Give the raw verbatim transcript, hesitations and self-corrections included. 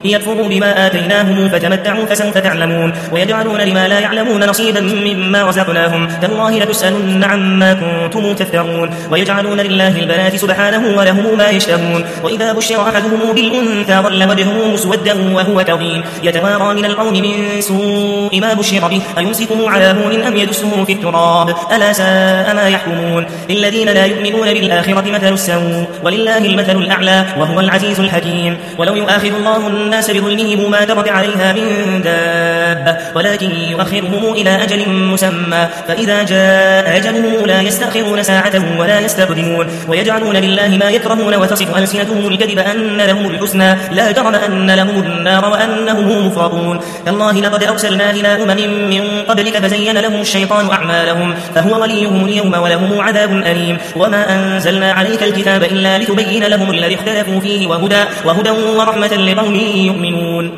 ليكفروا بما آتيناهم فتمتعوا فسوف تعلمون ويجعلون لما لا يعلمون نصيبا مما رزقناهم تالله لتسألن عما كنتم تفترون ويجعلون لله البنات سبحانه ولهم ما يشتهون وإذا بشر أحدهم بالأنثى ظل وجهه مسودا وهو كظيم يتوارى من القوم من سوء ما بشر به أيمسكه على هون أم يدسه في التراب ألا ساء ما يحكمون للذين لا يؤمنون بالآخرة مثل السوء ولله المثل الأعلى وهو العزيز الحكيم ولو يؤاخذ الله الناس بظلمهم ما ترك عليها من دابة ولكن يؤخرهم إلى أجل مسمى فإذا جاء أجلهم لا يستأخرون ساعة ولا يستقدمون ويجعلون لله ما يكرهون وتصف ألسنتهم الكذب أن لهم الحسنى لا جرم أن لهم النار وأنهم مفرطون تالله لقد أرسلنا إلى أمم من قبلك فزين لهم الشيطان أعمالهم فهو وليهم اليوم ولهم عذاب أليم وما أنزلنا عليك الكتاب إلا لتبين لهم الذي اختلفوا فيه وهدى, وهدى ورحمة لقوم يؤمنون